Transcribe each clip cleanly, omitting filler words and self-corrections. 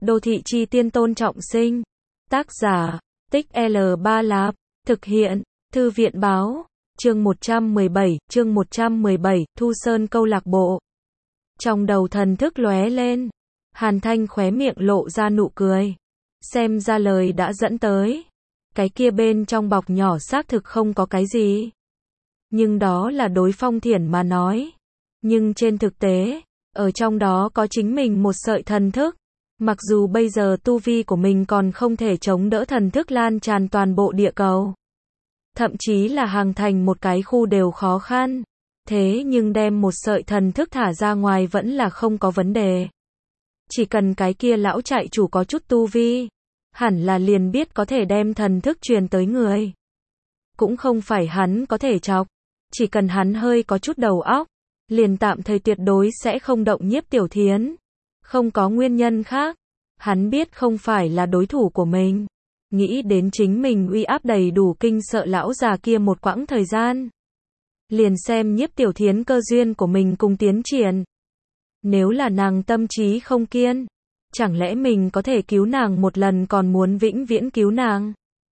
Đô thị chi tiên Tôn Trọng Sinh. Tác giả, Tích L Ba Lạp. Thực hiện, Thư viện báo. Chương 117, Thu Sơn câu lạc bộ. Trong đầu thần thức lóe lên. Hàn Thanh khóe miệng lộ ra nụ cười. Xem ra lời đã dẫn tới. Cái kia bên trong bọc nhỏ xác thực không có cái gì. Nhưng đó là đối Phong Thiển mà nói. Nhưng trên thực tế, ở trong đó có chính mình một sợi thần thức. Mặc dù bây giờ tu vi của mình còn không thể chống đỡ thần thức lan tràn toàn bộ địa cầu. Thậm chí là hàng thành một cái khu đều khó khăn. Thế nhưng đem một sợi thần thức thả ra ngoài vẫn là không có vấn đề. Chỉ cần cái kia lão trại chủ có chút tu vi, hẳn là liền biết có thể đem thần thức truyền tới người. Cũng không phải hắn có thể chọc, chỉ cần hắn hơi có chút đầu óc, liền tạm thời tuyệt đối sẽ không động Nhiếp Tiểu Thiến. Không có nguyên nhân khác, hắn biết không phải là đối thủ của mình. Nghĩ đến chính mình uy áp đầy đủ kinh sợ lão già kia một quãng thời gian. Liền xem Nhiếp Tiểu Thiến cơ duyên của mình cùng tiến triển. Nếu là nàng tâm trí không kiên, chẳng lẽ mình có thể cứu nàng một lần còn muốn vĩnh viễn cứu nàng?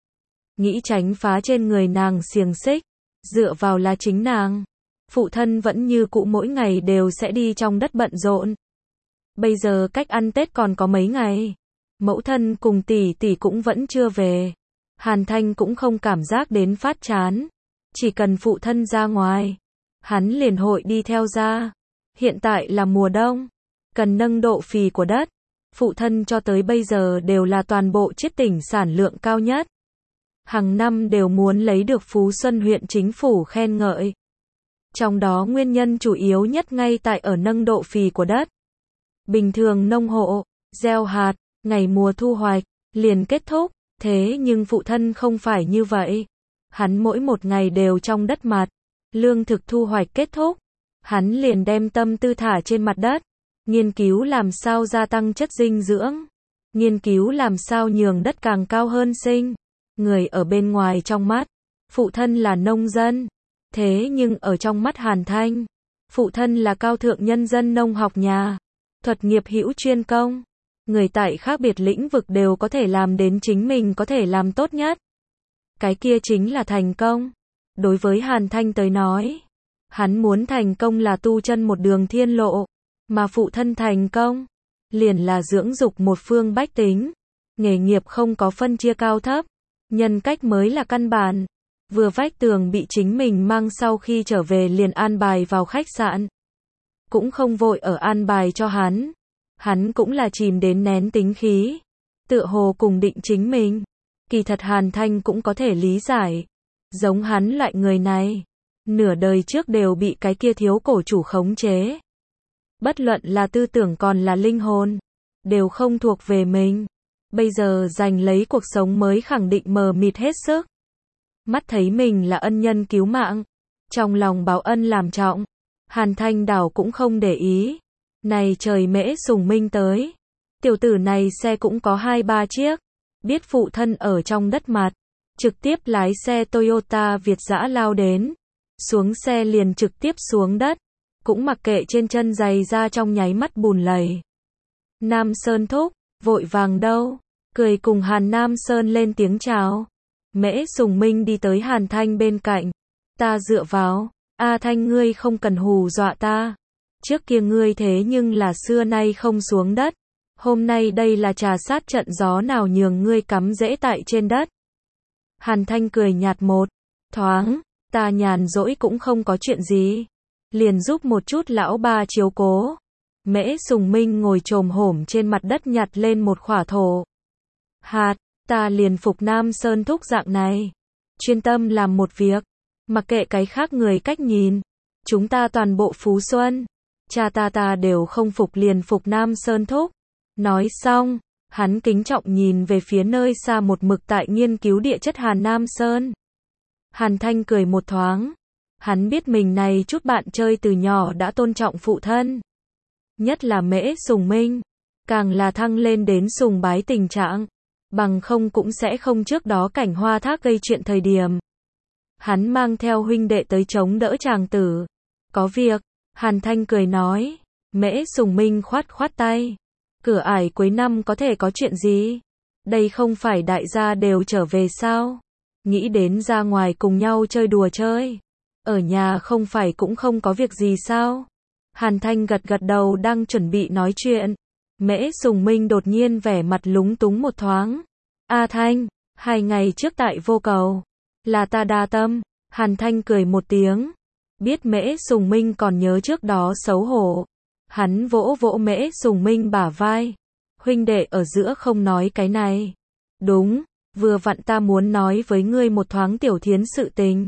Nghĩ tránh phá trên người nàng xiềng xích, dựa vào là chính nàng. Phụ thân vẫn như cũ mỗi ngày đều sẽ đi trong đất bận rộn. Bây giờ cách ăn Tết còn có mấy ngày. Mẫu thân cùng tỷ tỷ cũng vẫn chưa về. Hàn Thanh cũng không cảm giác đến phát chán. Chỉ cần phụ thân ra ngoài, hắn liền hội đi theo ra. Hiện tại là mùa đông, cần nâng độ phì của đất. Phụ thân cho tới bây giờ đều là toàn bộ chiết tỉnh sản lượng cao nhất. Hàng năm đều muốn lấy được Phú Xuân huyện chính phủ khen ngợi. Trong đó nguyên nhân chủ yếu nhất ngay tại ở nâng độ phì của đất. Bình thường nông hộ, gieo hạt, ngày mùa thu hoạch, liền kết thúc. Thế nhưng phụ thân không phải như vậy. Hắn mỗi một ngày đều trong đất mặt. Lương thực thu hoạch kết thúc. Hắn liền đem tâm tư thả trên mặt đất. Nghiên cứu làm sao gia tăng chất dinh dưỡng. Nghiên cứu làm sao nhường đất càng cao hơn sinh. Người ở bên ngoài trong mắt, phụ thân là nông dân. Thế nhưng ở trong mắt Hàn Thanh, phụ thân là cao thượng nhân dân nông học nhà. Thuật nghiệp hữu chuyên công. Người tại khác biệt lĩnh vực đều có thể làm đến chính mình có thể làm tốt nhất. Cái kia chính là thành công. Đối với Hàn Thanh tới nói, hắn muốn thành công là tu chân một đường thiên lộ. Mà phụ thân thành công, liền là dưỡng dục một phương bách tính. Nghề nghiệp không có phân chia cao thấp. Nhân cách mới là căn bản. Vừa vách tường bị chính mình mang sau khi trở về liền an bài vào khách sạn. Cũng không vội ở an bài cho hắn. Hắn cũng là chìm đến nén tính khí. Tựa hồ cùng định chính mình. Kỳ thật Hàn Thanh cũng có thể lý giải. Giống hắn loại người này. Nửa đời trước đều bị cái kia thiếu cổ chủ khống chế. Bất luận là tư tưởng còn là linh hồn. Đều không thuộc về mình. Bây giờ giành lấy cuộc sống mới khẳng định mờ mịt hết sức. Mắt thấy mình là ân nhân cứu mạng. Trong lòng báo ân làm trọng. Hàn Thanh đảo cũng không để ý. Này trời Mễ Sùng Minh tới. Tiểu tử này xe cũng có 2-3 chiếc. Biết phụ thân ở trong đất mặt. Trực tiếp lái xe Toyota Việt dã lao đến. Xuống xe liền trực tiếp xuống đất. Cũng mặc kệ trên chân giày ra trong nháy mắt bùn lầy. Nam Sơn thúc, vội vàng đâu. Cười cùng Hàn Nam Sơn lên tiếng chào. Mễ Sùng Minh đi tới Hàn Thanh bên cạnh. Ta dựa vào. A Thanh ngươi không cần hù dọa ta. Trước kia ngươi thế nhưng là xưa nay không xuống đất. Hôm nay đây là trà sát trận gió nào nhường ngươi cắm rễ tại trên đất. Hàn Thanh cười nhạt một thoáng. Ta nhàn rỗi cũng không có chuyện gì. Liền giúp một chút lão ba chiếu cố. Mễ Sùng Minh ngồi chồm hổm trên mặt đất nhặt lên một khỏa thổ. Hạt, ta liền phục Nam Sơn thúc dạng này. Chuyên tâm làm một việc. Mặc kệ cái khác người cách nhìn. Chúng ta toàn bộ Phú Xuân. Cha ta đều không phục liền phục Nam Sơn thúc. Nói xong, hắn kính trọng nhìn về phía nơi xa một mực tại nghiên cứu địa chất Hàn Nam Sơn. Hàn Thanh cười một thoáng. Hắn biết mình này chút bạn chơi từ nhỏ đã tôn trọng phụ thân. Nhất là Mễ Sùng Minh. Càng là thăng lên đến sùng bái tình trạng. Bằng không cũng sẽ không trước đó cảnh hoa thác gây chuyện thời điểm. Hắn mang theo huynh đệ tới chống đỡ chàng tử. Có việc, Hàn Thanh cười nói. Mễ Sùng Minh khoát khoát tay. Cửa ải cuối năm có thể có chuyện gì? Đây không phải đại gia đều trở về sao? Nghĩ đến ra ngoài cùng nhau chơi đùa chơi. Ở nhà không phải cũng không có việc gì sao? Hàn Thanh gật gật đầu đang chuẩn bị nói chuyện. Mễ Sùng Minh đột nhiên vẻ mặt lúng túng một thoáng. A Thanh, 2 ngày trước tại Vô Cầu. Là ta đa tâm. Hàn Thanh cười một tiếng. Biết Mễ Sùng Minh còn nhớ trước đó xấu hổ. Hắn vỗ vỗ Mễ Sùng Minh bả vai. Huynh đệ ở giữa không nói cái này. Đúng, vừa vặn ta muốn nói với ngươi một thoáng Tiểu Thiến sự tình.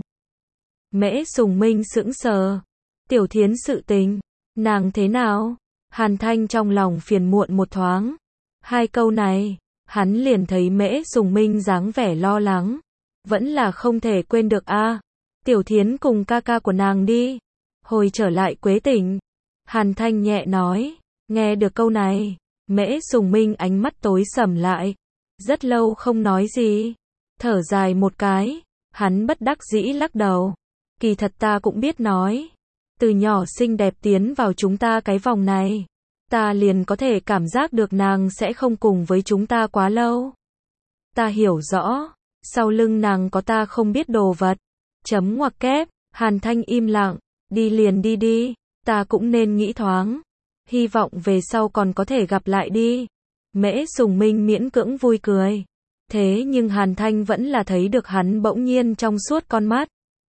Mễ Sùng Minh sững sờ. Tiểu Thiến sự tình, nàng thế nào? Hàn Thanh trong lòng phiền muộn một thoáng. 2 câu này, hắn liền thấy Mễ Sùng Minh dáng vẻ lo lắng. Vẫn là không thể quên được a. Tiểu Thiến cùng ca ca của nàng đi. Hồi trở lại Quế Tỉnh. Hàn Thanh nhẹ nói. Nghe được câu này, Mễ Sùng Minh ánh mắt tối sầm lại. Rất lâu không nói gì. Thở dài một cái, hắn bất đắc dĩ lắc đầu. Kỳ thật ta cũng biết nói. Từ nhỏ xinh đẹp tiến vào chúng ta cái vòng này. Ta liền có thể cảm giác được nàng sẽ không cùng với chúng ta quá lâu. Ta hiểu rõ, sau lưng nàng có ta không biết đồ vật. Chấm ngoặc kép, Hàn Thanh im lặng, đi liền đi đi, ta cũng nên nghĩ thoáng. Hy vọng về sau còn có thể gặp lại đi. Mễ Sùng Minh miễn cưỡng vui cười. Thế nhưng Hàn Thanh vẫn là thấy được hắn bỗng nhiên trong suốt con mắt.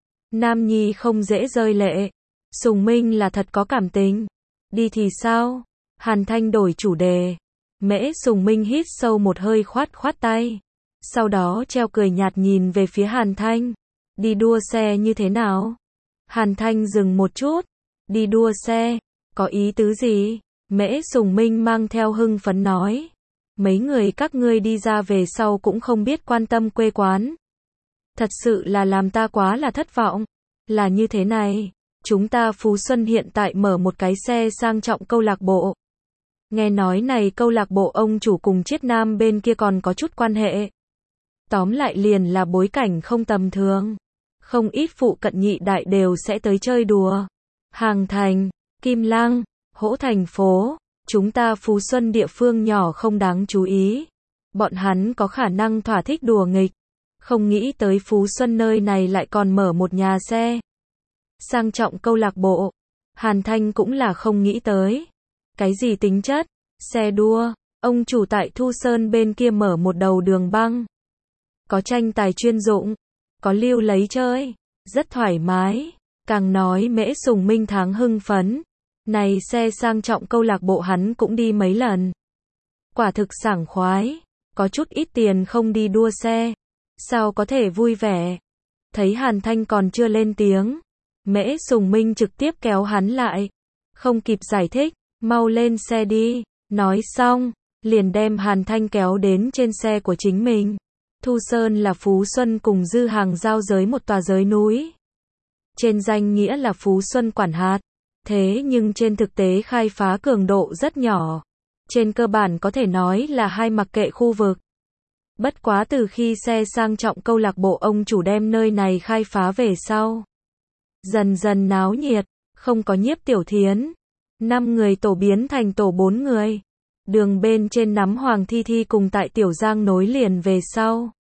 Nam nhi không dễ rơi lệ. Sùng Minh là thật có cảm tình. Đi thì sao? Hàn Thanh đổi chủ đề. Mễ Sùng Minh hít sâu một hơi khoát khoát tay. Sau đó treo cười nhạt nhìn về phía Hàn Thanh. Đi đua xe như thế nào? Hàn Thanh dừng một chút. Đi đua xe? Có ý tứ gì? Mễ Sùng Minh mang theo hưng phấn nói. Mấy người các ngươi đi ra về sau cũng không biết quan tâm quê quán. Thật sự là làm ta quá là thất vọng. Là như thế này. Chúng ta Phú Xuân hiện tại mở một cái xe sang trọng câu lạc bộ. Nghe nói này câu lạc bộ ông chủ cùng Chiết Nam bên kia còn có chút quan hệ. Tóm lại liền là bối cảnh không tầm thường. Không ít phụ cận nhị đại đều sẽ tới chơi đùa. Hàng Thành, Kim Lăng, Hỗ thành phố, chúng ta Phú Xuân địa phương nhỏ không đáng chú ý. Bọn hắn có khả năng thỏa thích đùa nghịch. Không nghĩ tới Phú Xuân nơi này lại còn mở một nhà xe. Sang trọng câu lạc bộ. Hàn Thanh cũng là không nghĩ tới. Cái gì tính chất? Xe đua. Ông chủ tại Thu Sơn bên kia mở một đầu đường băng. Có tranh tài chuyên dụng. Có lưu lấy chơi. Rất thoải mái. Càng nói Mễ Sùng Minh tháng hưng phấn. Này xe sang trọng câu lạc bộ hắn cũng đi mấy lần. Quả thực sảng khoái. Có chút ít tiền không đi đua xe. Sao có thể vui vẻ? Thấy Hàn Thanh còn chưa lên tiếng. Mễ Sùng Minh trực tiếp kéo hắn lại. Không kịp giải thích. Mau lên xe đi. Nói xong, liền đem Hàn Thanh kéo đến trên xe của chính mình. Thu Sơn là Phú Xuân cùng Dư Hàng giao giới một tòa giới núi. Trên danh nghĩa là Phú Xuân quản hạt. Thế nhưng trên thực tế khai phá cường độ rất nhỏ. Trên cơ bản có thể nói là hai mặc kệ khu vực. Bất quá từ khi xe sang trọng câu lạc bộ ông chủ đem nơi này khai phá về sau. Dần dần náo nhiệt, không có Nhiếp Tiểu Thiến. 5 người tổ biến thành tổ 4 người. Đường bên trên nắm Hoàng Thi Thi cùng tại Tiểu Giang nối liền về sau.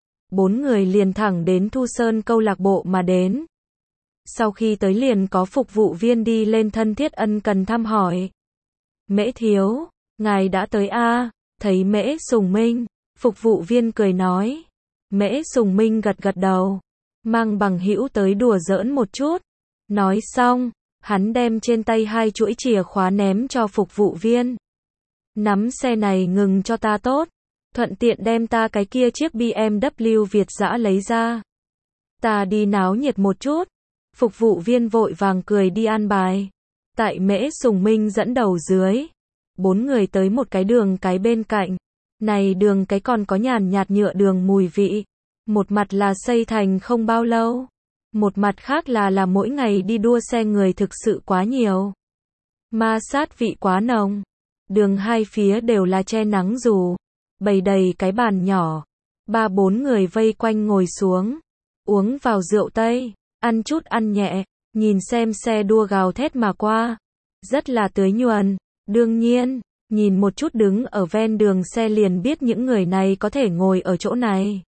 4 người liền thẳng đến Thu Sơn câu lạc bộ mà đến. Sau khi tới liền có phục vụ viên đi lên thân thiết ân cần thăm hỏi. Mễ thiếu, ngài đã tới a? Thấy Mễ Sùng Minh, phục vụ viên cười nói. Mễ Sùng Minh gật gật đầu, mang bằng hữu tới đùa giỡn một chút. Nói xong, hắn đem trên tay 2 chuỗi chìa khóa ném cho phục vụ viên. Nắm xe này ngừng cho ta tốt, thuận tiện đem ta cái kia chiếc BMW Việt dã lấy ra. Ta đi náo nhiệt một chút. Phục vụ viên vội vàng cười đi an bài. Tại Mễ Sùng Minh dẫn đầu dưới. 4 người tới một cái đường cái bên cạnh. Này đường cái còn có nhàn nhạt nhựa đường mùi vị. Một mặt là xây thành không bao lâu. Một mặt khác là mỗi ngày đi đua xe người thực sự quá nhiều. Ma sát vị quá nồng. Đường hai phía đều là che nắng dù. Bày đầy cái bàn nhỏ. 3-4 người vây quanh ngồi xuống. Uống vào rượu Tây. Ăn chút ăn nhẹ. Nhìn xem xe đua gào thét mà qua. Rất là tưới nhuần. Đương nhiên, Nhìn một chút đứng ở ven đường xe liền biết những người này có thể ngồi ở chỗ này.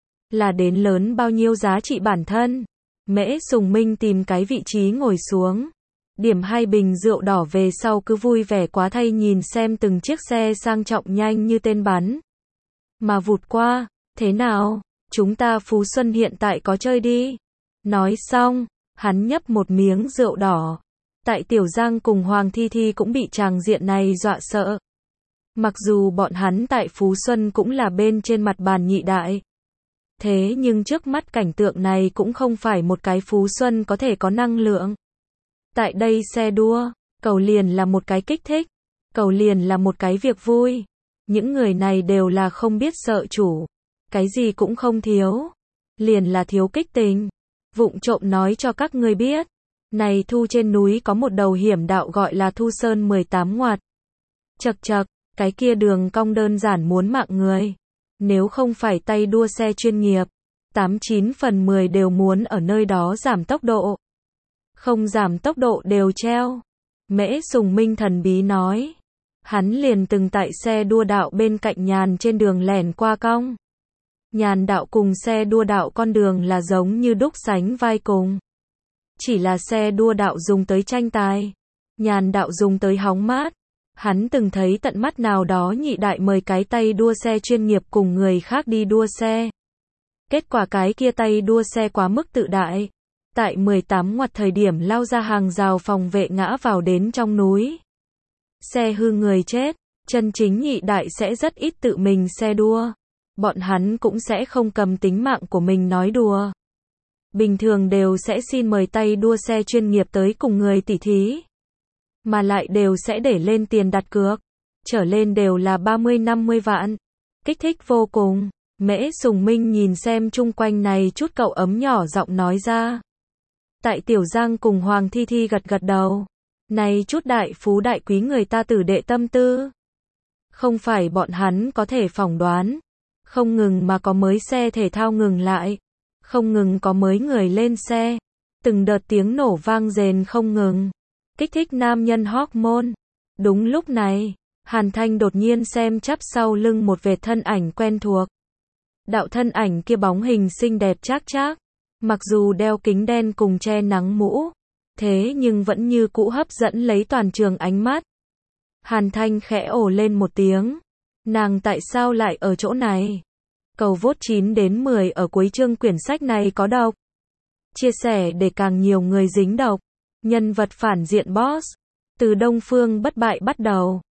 Là đến lớn bao nhiêu giá trị bản thân. Mễ Sùng Minh tìm cái vị trí ngồi xuống. Điểm 2 bình rượu đỏ về sau cứ vui vẻ quá thay nhìn xem từng chiếc xe sang trọng nhanh như tên bắn. Mà vụt qua, thế nào, chúng ta Phú Xuân hiện tại có chơi đi. Nói xong, hắn nhấp một miếng rượu đỏ. Tại Tiểu Giang cùng Hoàng Thi Thi cũng bị tràng diện này dọa sợ. Mặc dù bọn hắn tại Phú Xuân cũng là bên trên mặt bàn nhị đại. Thế nhưng trước mắt cảnh tượng này cũng không phải một cái Phú Xuân có thể có năng lượng. Tại đây xe đua, cầu liền là một cái kích thích, cầu liền là một cái việc vui. Những người này đều là không biết sợ chủ, cái gì cũng không thiếu, liền là thiếu kích tình. Vụng trộm nói cho các ngươi biết, này Thu trên núi có một đầu hiểm đạo gọi là Thu Sơn 18 ngoặt. Chậc chậc, cái kia đường cong đơn giản muốn mạng người. Nếu không phải tay đua xe chuyên nghiệp, 89 phần 10 đều muốn ở nơi đó giảm tốc độ. Không giảm tốc độ đều treo. Mễ Sùng Minh thần bí nói. Hắn liền từng tại xe đua đạo bên cạnh nhàn trên đường lẻn qua cong. Nhàn đạo cùng xe đua đạo con đường là giống như đúc sánh vai cùng. Chỉ là xe đua đạo dùng tới tranh tài, nhàn đạo dùng tới hóng mát. Hắn từng thấy tận mắt nào đó nhị đại mời cái tay đua xe chuyên nghiệp cùng người khác đi đua xe. Kết quả cái kia tay đua xe quá mức tự đại. Tại 18 ngoặt thời điểm lao ra hàng rào phòng vệ ngã vào đến trong núi. Xe hư người chết, chân chính nhị đại sẽ rất ít tự mình xe đua. Bọn hắn cũng sẽ không cầm tính mạng của mình nói đùa. Bình thường đều sẽ xin mời tay đua xe chuyên nghiệp tới cùng người tỉ thí. Mà lại đều sẽ để lên tiền đặt cược. Trở lên đều là 30-50 vạn. Kích thích vô cùng. Mễ Sùng Minh nhìn xem chung quanh này chút cậu ấm nhỏ giọng nói ra. Tại Tiểu Giang cùng Hoàng Thi Thi gật gật đầu. Này chút đại phú đại quý người ta tử đệ tâm tư. Không phải bọn hắn có thể phỏng đoán. Không ngừng mà có mới xe thể thao ngừng lại. Không ngừng có mới người lên xe. Từng đợt tiếng nổ vang rền không ngừng. Kích thích nam nhân hormone. Đúng lúc này, Hàn Thanh đột nhiên xem chắp sau lưng một vệt thân ảnh quen thuộc. Đạo thân ảnh kia bóng hình xinh đẹp chác chác. Mặc dù đeo kính đen cùng che nắng mũ, thế nhưng vẫn như cũ hấp dẫn lấy toàn trường ánh mắt. Hàn Thanh khẽ ồ lên một tiếng. Nàng tại sao lại ở chỗ này? Cầu vote 9 đến 10 ở cuối chương quyển sách này có đọc. Chia sẻ để càng nhiều người dính đọc. Nhân vật phản diện boss. Từ Đông Phương bất bại bắt đầu.